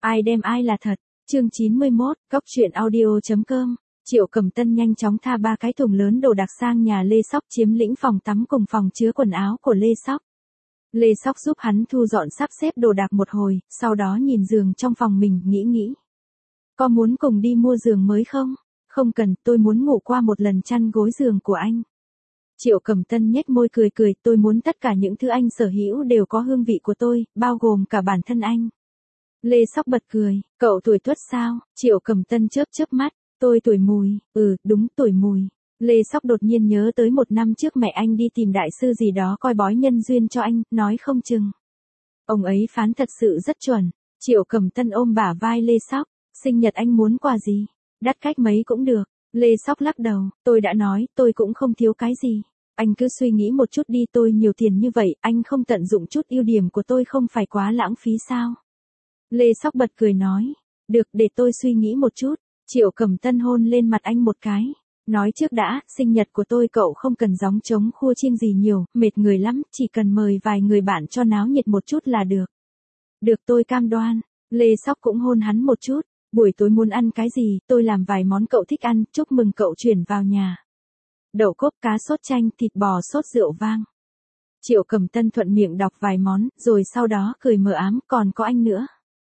Ai đem ai là thật. Chương 91, Cóc truyện audio.com. Triệu Cẩm Tân nhanh chóng tha 3 cái thùng lớn đồ đạc sang nhà Lê Sóc, chiếm lĩnh phòng tắm cùng phòng chứa quần áo của Lê Sóc. Lê Sóc giúp hắn thu dọn sắp xếp đồ đạc một hồi, sau đó nhìn giường trong phòng mình, nghĩ. Có muốn cùng đi mua giường mới không? Không cần, tôi muốn ngủ qua một lần chăn gối giường của anh. Triệu Cẩm Tân nhếch môi cười, tôi muốn tất cả những thứ anh sở hữu đều có hương vị của tôi, bao gồm cả bản thân anh. Lê Sóc bật cười, cậu tuổi tuất sao? Triệu Cẩm Tân chớp mắt, tôi tuổi mùi, đúng tuổi mùi. Lê Sóc đột nhiên nhớ tới 1 năm trước mẹ anh đi tìm đại sư gì đó coi bói nhân duyên cho anh, nói không chừng. Ông ấy phán thật sự rất chuẩn. Triệu Cẩm Tân ôm bả vai Lê Sóc, sinh nhật anh muốn quà gì? Đắt cách mấy cũng được. Lê Sóc lắc đầu, tôi đã nói, tôi cũng không thiếu cái gì. Anh cứ suy nghĩ một chút đi, tôi nhiều tiền như vậy, anh không tận dụng chút ưu điểm của tôi không phải quá lãng phí sao? Lê Sóc bật cười nói, được, để tôi suy nghĩ một chút. Triệu Cẩm Tân hôn lên mặt anh một cái. Nói trước đã, sinh nhật của tôi cậu không cần gióng trống khua chiêng gì nhiều, mệt người lắm, chỉ cần mời vài người bạn cho náo nhiệt một chút là được. Được, tôi cam đoan. Lê Sóc cũng hôn hắn một chút. Buổi tối muốn ăn cái gì, tôi làm vài món cậu thích ăn, chúc mừng cậu chuyển vào nhà. Đậu cốp, cá sốt chanh, thịt bò sốt rượu vang. Triệu Cẩm Tân thuận miệng đọc vài món, rồi sau đó cười mờ ám, còn có anh nữa.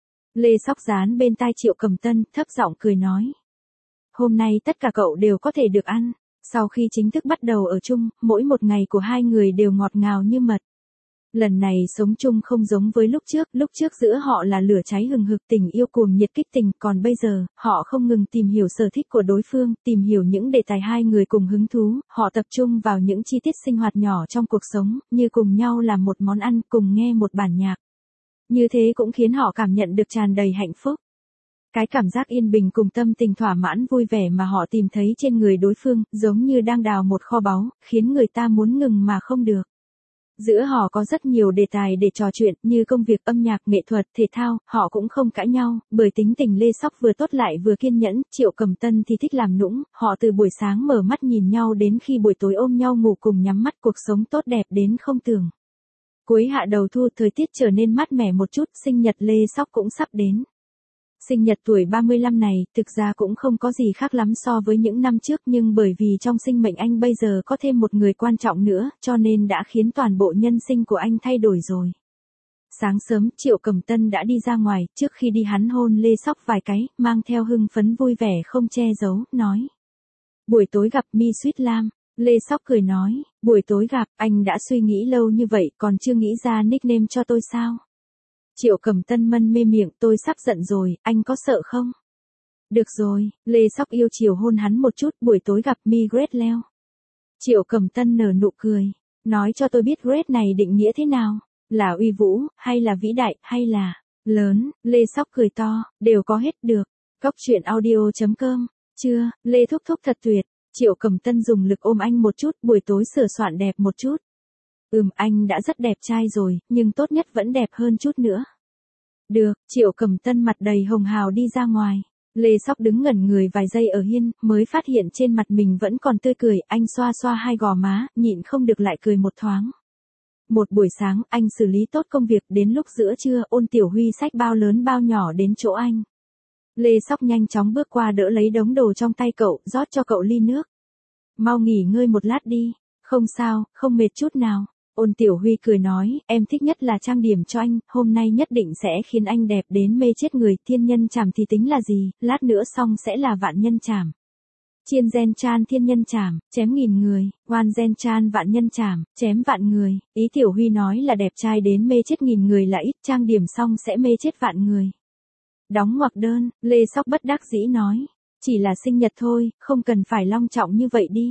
Lê Sóc dán bên tai Triệu Cẩm Tân, thấp giọng cười nói. Hôm nay tất cả cậu đều có thể được ăn. Sau khi chính thức bắt đầu ở chung, mỗi một ngày của hai người đều ngọt ngào như mật. Lần này sống chung không giống với lúc trước giữa họ là lửa cháy hừng hực, tình yêu cuồng nhiệt kích tình, còn bây giờ, họ không ngừng tìm hiểu sở thích của đối phương, tìm hiểu những đề tài hai người cùng hứng thú, họ tập trung vào những chi tiết sinh hoạt nhỏ trong cuộc sống, như cùng nhau làm một món ăn, cùng nghe một bản nhạc. Như thế cũng khiến họ cảm nhận được tràn đầy hạnh phúc. Cái cảm giác yên bình cùng tâm tình thỏa mãn vui vẻ mà họ tìm thấy trên người đối phương, giống như đang đào một kho báu, khiến người ta muốn ngừng mà không được. Giữa họ có rất nhiều đề tài để trò chuyện, như công việc, âm nhạc, nghệ thuật, thể thao, họ cũng không cãi nhau, bởi tính tình Lê Sóc vừa tốt lại vừa kiên nhẫn, Triệu Cẩm Tân thì thích làm nũng, họ từ buổi sáng mở mắt nhìn nhau đến khi buổi tối ôm nhau ngủ cùng nhắm mắt, cuộc sống tốt đẹp đến không tưởng. Cuối hạ đầu thu, thời tiết trở nên mát mẻ một chút, sinh nhật Lê Sóc cũng sắp đến. Sinh nhật tuổi 35 này, thực ra cũng không có gì khác lắm so với những năm trước, nhưng bởi vì trong sinh mệnh anh bây giờ có thêm một người quan trọng nữa, cho nên đã khiến toàn bộ nhân sinh của anh thay đổi rồi. Sáng sớm, Triệu Cẩm Tân đã đi ra ngoài, trước khi đi hắn hôn Lê Sóc vài cái, mang theo hưng phấn vui vẻ không che giấu, nói. Buổi tối gặp Mi Sweet Lam. Lê Sóc cười nói, buổi tối gặp, anh đã suy nghĩ lâu như vậy, còn chưa nghĩ ra nickname cho tôi sao? Triệu Cẩm Tân mân mê miệng, tôi sắp giận rồi, anh có sợ không? Được rồi, Lê Sóc yêu chiều hôn hắn một chút, buổi tối gặp Mi Great Leo. Triệu Cẩm Tân nở nụ cười, nói cho tôi biết Great này định nghĩa thế nào? Là uy vũ, hay là vĩ đại, hay là lớn? Lê Sóc cười to, đều có hết được. Cóc truyện audio.com. Chưa, Lê thúc thật tuyệt. Triệu Cẩm Tân dùng lực ôm anh một chút, buổi tối sửa soạn đẹp một chút. Anh đã rất đẹp trai rồi, nhưng tốt nhất vẫn đẹp hơn chút nữa. Được, Triệu Cẩm Tân mặt đầy hồng hào đi ra ngoài. Lê Sóc đứng ngẩn người vài giây ở hiên, mới phát hiện trên mặt mình vẫn còn tươi cười, anh xoa xoa hai gò má, nhịn không được lại cười một thoáng. Một buổi sáng, anh xử lý tốt công việc, đến lúc giữa trưa, Ôn Tiểu Huy xách bao lớn bao nhỏ đến chỗ anh. Lê Sóc nhanh chóng bước qua đỡ lấy đống đồ trong tay cậu, rót cho cậu ly nước. Mau nghỉ ngơi một lát đi. Không sao, không mệt chút nào. Ôn Tiểu Huy cười nói, em thích nhất là trang điểm cho anh, hôm nay nhất định sẽ khiến anh đẹp đến mê chết người, thiên nhân chảm thì tính là gì, lát nữa xong sẽ là vạn nhân chảm. Chiên gen chan thiên nhân chảm, chém nghìn người, oan gen chan vạn nhân chảm, chém vạn người, ý Tiểu Huy nói là đẹp trai đến mê chết nghìn người là ít, trang điểm xong sẽ mê chết vạn người. Đóng ngoặc đơn, Lê Sóc bất đắc dĩ nói, chỉ là sinh nhật thôi, không cần phải long trọng như vậy đi.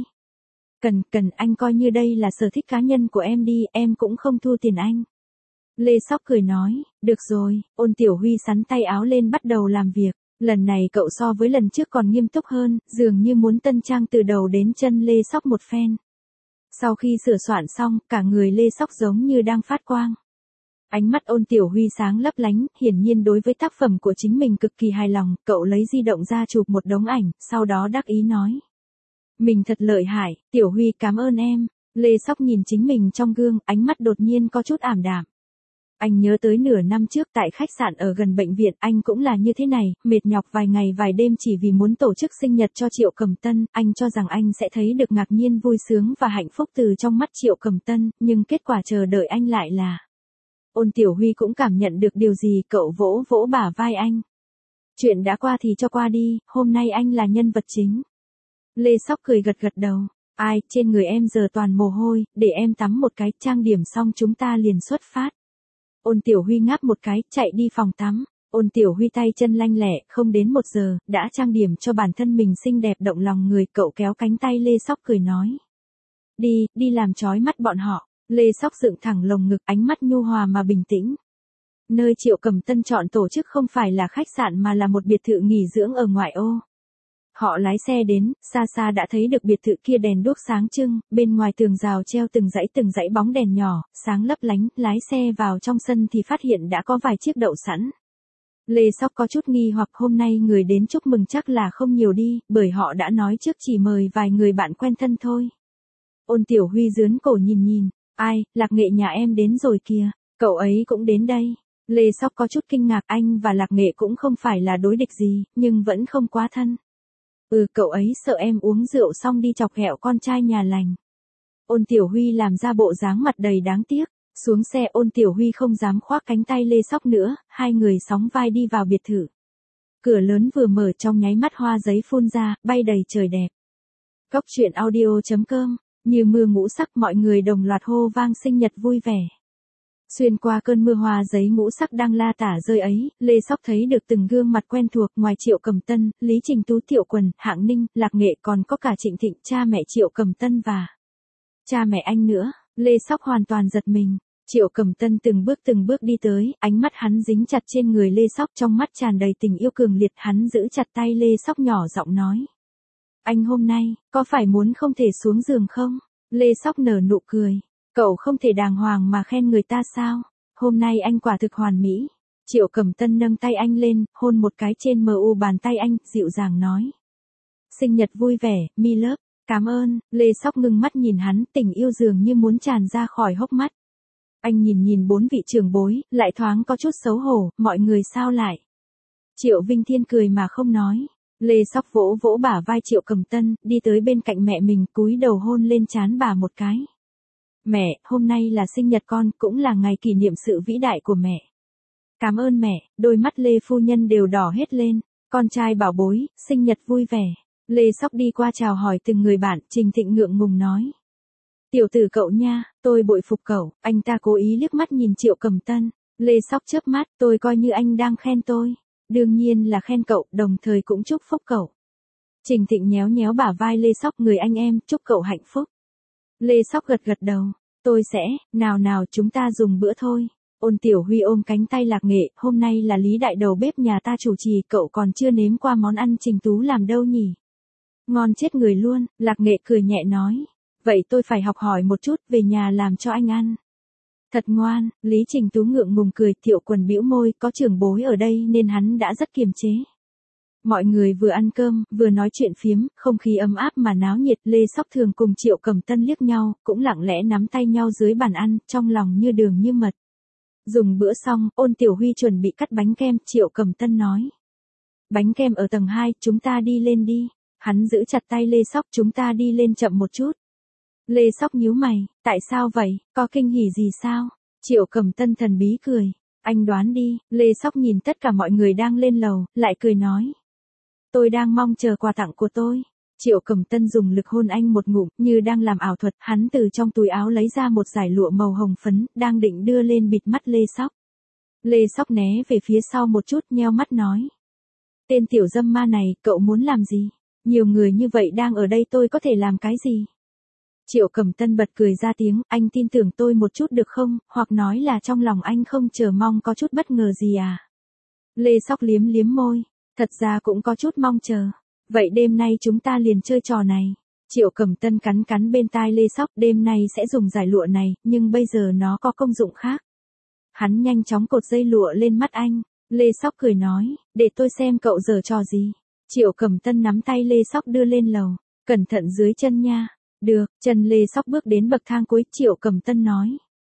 Cần, anh coi như đây là sở thích cá nhân của em đi, em cũng không thu tiền anh. Lê Sóc cười nói, được rồi, Ôn Tiểu Huy xắn tay áo lên bắt đầu làm việc. Lần này cậu so với lần trước còn nghiêm túc hơn, dường như muốn tân trang từ đầu đến chân Lê Sóc một phen. Sau khi sửa soạn xong, cả người Lê Sóc giống như đang phát quang. Ánh mắt Ôn Tiểu Huy sáng lấp lánh, hiển nhiên đối với tác phẩm của chính mình cực kỳ hài lòng, cậu lấy di động ra chụp một đống ảnh, sau đó đắc ý nói. Mình thật lợi hại, Tiểu Huy cảm ơn em. Lê Sóc nhìn chính mình trong gương, ánh mắt đột nhiên có chút ảm đạm. Anh nhớ tới nửa năm trước tại khách sạn ở gần bệnh viện, anh cũng là như thế này, mệt nhọc vài ngày vài đêm chỉ vì muốn tổ chức sinh nhật cho Triệu Cầm Tân, anh cho rằng anh sẽ thấy được ngạc nhiên vui sướng và hạnh phúc từ trong mắt Triệu Cầm Tân, nhưng kết quả chờ đợi anh lại là... Ôn Tiểu Huy cũng cảm nhận được điều gì, cậu vỗ vỗ bả vai anh. Chuyện đã qua thì cho qua đi, hôm nay anh là nhân vật chính. Lê Sóc cười gật gật đầu. Ai, trên người em giờ toàn mồ hôi, để em tắm một cái, trang điểm xong chúng ta liền xuất phát. Ôn Tiểu Huy ngáp một cái, chạy đi phòng tắm. Ôn Tiểu Huy tay chân lanh lẹ, không đến 1 giờ, đã trang điểm cho bản thân mình xinh đẹp động lòng người, cậu kéo cánh tay Lê Sóc cười nói. Đi làm chói mắt bọn họ. Lê Sóc dựng thẳng lồng ngực, ánh mắt nhu hòa mà bình tĩnh. Nơi Triệu Cầm Tân chọn tổ chức không phải là khách sạn mà là một biệt thự nghỉ dưỡng ở ngoại ô. Họ lái xe đến, xa xa đã thấy được biệt thự kia đèn đuốc sáng trưng, bên ngoài tường rào treo từng dãy bóng đèn nhỏ, sáng lấp lánh, lái xe vào trong sân thì phát hiện đã có vài chiếc đậu sẵn. Lê Sóc có chút nghi hoặc hôm nay người đến chúc mừng chắc là không nhiều đi, bởi họ đã nói trước chỉ mời vài người bạn quen thân thôi. Ôn Tiểu Huy rướn cổ nhìn, ai, Lạc Nghệ nhà em đến rồi kìa, cậu ấy cũng đến đây. Lê Sóc có chút kinh ngạc, anh và Lạc Nghệ cũng không phải là đối địch gì, nhưng vẫn không quá thân. Cậu ấy sợ em uống rượu xong đi chọc ghẹo con trai nhà lành. Ôn Tiểu Huy làm ra bộ dáng mặt đầy đáng tiếc, xuống xe Ôn Tiểu Huy không dám khoác cánh tay Lê Sóc nữa, hai người sóng vai đi vào biệt thự. Cửa lớn vừa mở trong nháy mắt hoa giấy phun ra, bay đầy trời đẹp. Cóc truyện audio.com, như mưa ngũ sắc mọi người đồng loạt hô vang sinh nhật vui vẻ. Xuyên qua cơn mưa hoa giấy ngũ sắc đang la tả rơi ấy, Lê Sóc thấy được từng gương mặt quen thuộc ngoài Triệu Cầm Tân, Lý Trình Tú, Tiểu Quần, Hạng Ninh, Lạc Nghệ còn có cả Trịnh Thịnh, cha mẹ Triệu Cầm Tân và cha mẹ anh nữa. Lê Sóc hoàn toàn giật mình. Triệu Cầm Tân từng bước đi tới, ánh mắt hắn dính chặt trên người Lê Sóc, trong mắt tràn đầy tình yêu cường liệt, hắn giữ chặt tay Lê Sóc nhỏ giọng nói. Anh hôm nay, có phải muốn không thể xuống giường không? Lê Sóc nở nụ cười. Cậu không thể đàng hoàng mà khen người ta sao? Hôm nay anh quả thực hoàn mỹ. Triệu Cầm Tân nâng tay anh lên, hôn một cái trên mu bàn tay anh, dịu dàng nói. Sinh nhật vui vẻ, mi love. Cảm ơn. Lê Sóc ngưng mắt nhìn hắn, tình yêu dường như muốn tràn ra khỏi hốc mắt. Anh nhìn 4 vị trưởng bối, lại thoáng có chút xấu hổ, mọi người sao lại? Triệu Vinh Thiên cười mà không nói. Lê Sóc vỗ vỗ bả vai Triệu Cầm Tân, đi tới bên cạnh mẹ mình, cúi đầu hôn lên trán bà một cái. Mẹ, hôm nay là sinh nhật con, cũng là ngày kỷ niệm sự vĩ đại của mẹ. Cảm ơn mẹ, đôi mắt Lê phu nhân đều đỏ hết lên. Con trai bảo bối, sinh nhật vui vẻ. Lê Sóc đi qua chào hỏi từng người bạn, Trình Thịnh ngượng ngùng nói. Tiểu tử cậu nha, tôi bội phục cậu. Anh ta cố ý liếc mắt nhìn Triệu Cầm Tân. Lê Sóc chớp mắt, tôi coi như anh đang khen tôi. Đương nhiên là khen cậu, đồng thời cũng chúc phúc cậu. Trình Thịnh nhéo nhéo bả vai Lê Sóc, người anh em, chúc cậu hạnh phúc. Lê Sóc gật gật đầu. Tôi sẽ, nào chúng ta dùng bữa thôi. Ôn Tiểu Huy ôm cánh tay Lạc Nghệ, hôm nay là Lý đại đầu bếp nhà ta chủ trì, cậu còn chưa nếm qua món ăn Trình Tú làm đâu nhỉ? Ngon chết người luôn, Lạc Nghệ cười nhẹ nói. Vậy tôi phải học hỏi một chút, về nhà làm cho anh ăn. Thật ngoan, Lý Trình Tú ngượng ngùng cười, Tiểu Quần bĩu môi, có trưởng bối ở đây nên hắn đã rất kiềm chế. Mọi người vừa ăn cơm, vừa nói chuyện phiếm, không khí ấm áp mà náo nhiệt. Lê Sóc thường cùng Triệu Cầm Tân liếc nhau, cũng lặng lẽ nắm tay nhau dưới bàn ăn, trong lòng như đường như mật. Dùng bữa xong, Ôn Tiểu Huy chuẩn bị cắt bánh kem, Triệu Cầm Tân nói. Bánh kem ở tầng 2, chúng ta đi lên đi. Hắn giữ chặt tay Lê Sóc, chúng ta đi lên chậm một chút. Lê Sóc nhíu mày, tại sao vậy, có kinh hỉ gì sao? Triệu Cầm Tân thần bí cười. Anh đoán đi. Lê Sóc nhìn tất cả mọi người đang lên lầu, lại cười nói. Tôi đang mong chờ quà tặng của tôi. Triệu Cầm Tân dùng lực hôn anh một ngụm, như đang làm ảo thuật, hắn từ trong túi áo lấy ra một dải lụa màu hồng phấn, đang định đưa lên bịt mắt Lê Sóc. Lê Sóc né về phía sau một chút, nheo mắt nói. Tên tiểu dâm ma này, cậu muốn làm gì? Nhiều người như vậy đang ở đây, tôi có thể làm cái gì? Triệu Cầm Tân bật cười ra tiếng, anh tin tưởng tôi một chút được không, hoặc nói là trong lòng anh không chờ mong có chút bất ngờ gì à? Lê Sóc liếm môi. Thật ra cũng có chút mong chờ. Vậy đêm nay chúng ta liền chơi trò này. Triệu Cầm Tân cắn bên tai Lê Sóc, đêm nay sẽ dùng dải lụa này, nhưng bây giờ nó có công dụng khác. Hắn nhanh chóng cột dây lụa lên mắt anh. Lê Sóc cười nói, để tôi xem cậu giở trò gì. Triệu Cầm Tân nắm tay Lê Sóc đưa lên lầu. Cẩn thận dưới chân nha. Được, chân Lê Sóc bước đến bậc thang cuối, Triệu Cầm Tân nói.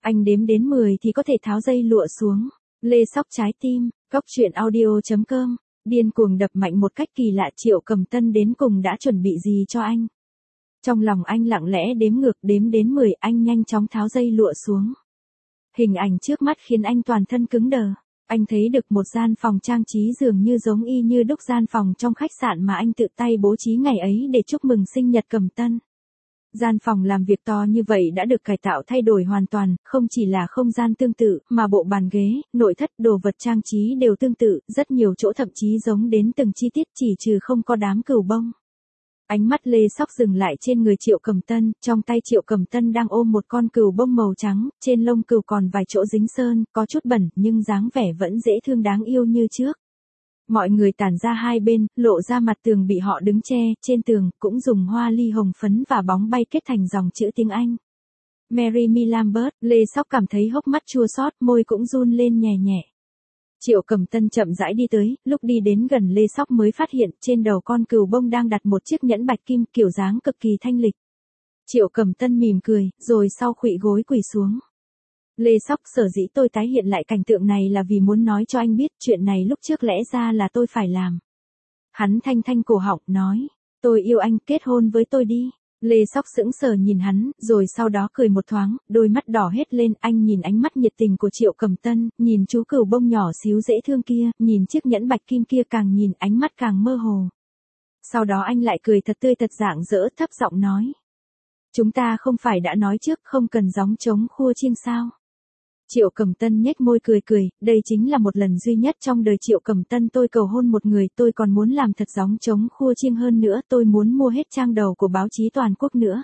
Anh đếm đến 10 thì có thể tháo dây lụa xuống. Lê Sóc trái tim, Cóc truyện audio.com. Điên cuồng đập mạnh một cách kỳ lạ, Triệu Cầm Tân đến cùng đã chuẩn bị gì cho anh? Trong lòng anh lặng lẽ đếm ngược, đếm đến 10, anh nhanh chóng tháo dây lụa xuống. Hình ảnh trước mắt khiến anh toàn thân cứng đờ. Anh thấy được một gian phòng trang trí dường như giống y như đúc gian phòng trong khách sạn mà anh tự tay bố trí ngày ấy để chúc mừng sinh nhật Cầm Tân. Gian phòng làm việc to như vậy đã được cải tạo thay đổi hoàn toàn, không chỉ là không gian tương tự, mà bộ bàn ghế, nội thất, đồ vật trang trí đều tương tự, rất nhiều chỗ thậm chí giống đến từng chi tiết, chỉ trừ không có đám cừu bông. Ánh mắt Lê Sóc dừng lại trên người Triệu Cầm Tân, trong tay Triệu Cầm Tân đang ôm một con cừu bông màu trắng, trên lông cừu còn vài chỗ dính sơn, có chút bẩn, nhưng dáng vẻ vẫn dễ thương đáng yêu như trước. Mọi người tản ra hai bên, lộ ra mặt tường bị họ đứng che, trên tường, cũng dùng hoa ly hồng phấn và bóng bay kết thành dòng chữ tiếng Anh. Mary Me Lambert, Lê Sóc cảm thấy hốc mắt chua xót, môi cũng run lên nhẹ nhẹ. Triệu Cầm Tân chậm rãi đi tới, lúc đi đến gần Lê Sóc mới phát hiện trên đầu con cừu bông đang đặt một chiếc nhẫn bạch kim kiểu dáng cực kỳ thanh lịch. Triệu Cầm Tân mỉm cười, rồi sau khuỵu gối quỳ xuống. Lê Sóc, sở dĩ tôi tái hiện lại cảnh tượng này là vì muốn nói cho anh biết chuyện này lúc trước lẽ ra là tôi phải làm. Hắn thanh thanh cổ họng, nói, tôi yêu anh, kết hôn với tôi đi. Lê Sóc sững sờ nhìn hắn, rồi sau đó cười một thoáng, đôi mắt đỏ hết lên, anh nhìn ánh mắt nhiệt tình của Triệu Cầm Tân, nhìn chú cừu bông nhỏ xíu dễ thương kia, nhìn chiếc nhẫn bạch kim kia, càng nhìn ánh mắt càng mơ hồ. Sau đó anh lại cười thật tươi thật rạng rỡ, thấp giọng nói. Chúng ta không phải đã nói trước không cần gióng trống khua chiêng sao? Triệu Cầm Tân nhếch môi cười cười, đây chính là một lần duy nhất trong đời Triệu Cầm Tân tôi cầu hôn một người, tôi còn muốn làm thật gióng trống khua chiêng hơn nữa, tôi muốn mua hết trang đầu của báo chí toàn quốc nữa.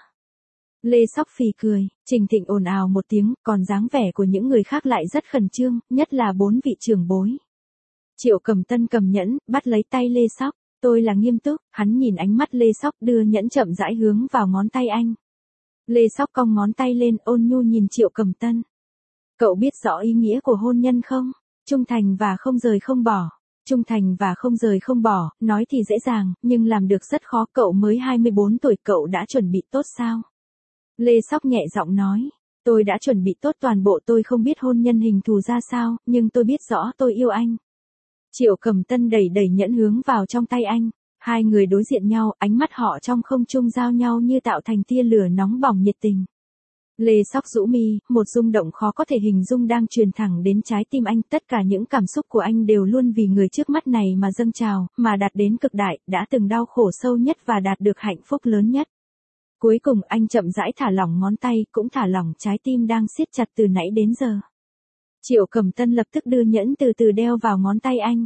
Lê Sóc phì cười, Trình Thịnh ồn ào một tiếng, còn dáng vẻ của những người khác lại rất khẩn trương, nhất là 4 vị trưởng bối. Triệu Cầm Tân cầm nhẫn, bắt lấy tay Lê Sóc, tôi là nghiêm túc, hắn nhìn ánh mắt Lê Sóc, đưa nhẫn chậm rãi hướng vào ngón tay anh. Lê Sóc cong ngón tay lên, ôn nhu nhìn Triệu Cầm Tân. Cậu biết rõ ý nghĩa của hôn nhân không? Trung thành và không rời không bỏ. Trung thành và không rời không bỏ, nói thì dễ dàng, nhưng làm được rất khó. Cậu mới 24 tuổi, cậu đã chuẩn bị tốt sao? Lê Sóc nhẹ giọng nói. Tôi đã chuẩn bị tốt toàn bộ, tôi không biết hôn nhân hình thù ra sao, nhưng tôi biết rõ tôi yêu anh. Triệu Cầm Tân đẩy đẩy nhẫn hướng vào trong tay anh. Hai người đối diện nhau, ánh mắt họ trong không trung giao nhau như tạo thành tia lửa nóng bỏng nhiệt tình. Lê Sóc rũ mi, một rung động khó có thể hình dung đang truyền thẳng đến trái tim anh, tất cả những cảm xúc của anh đều luôn vì người trước mắt này mà dâng trào, mà đạt đến cực đại, đã từng đau khổ sâu nhất và đạt được hạnh phúc lớn nhất. Cuối cùng anh chậm rãi thả lỏng ngón tay, cũng thả lỏng trái tim đang siết chặt từ nãy đến giờ. Triệu Cầm Tân lập tức đưa nhẫn từ từ đeo vào ngón tay anh.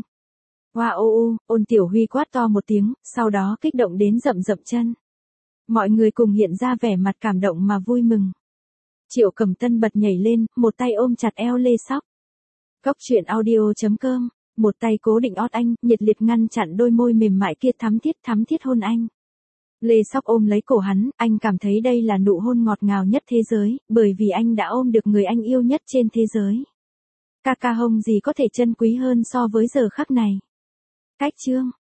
Wow, Ôn Tiểu Huy quát to một tiếng, sau đó kích động đến rậm rậm chân. Mọi người cùng hiện ra vẻ mặt cảm động mà vui mừng. Triệu Cầm Tân bật nhảy lên, một tay ôm chặt eo Lê Sóc. Cóc truyện audio.com, một tay cố định ót anh, nhiệt liệt ngăn chặn đôi môi mềm mại kia thắm thiết hôn anh. Lê Sóc ôm lấy cổ hắn, anh cảm thấy đây là nụ hôn ngọt ngào nhất thế giới, bởi vì anh đã ôm được người anh yêu nhất trên thế giới. Ca ca hông gì có thể trân quý hơn so với giờ khắc này. Cách chương.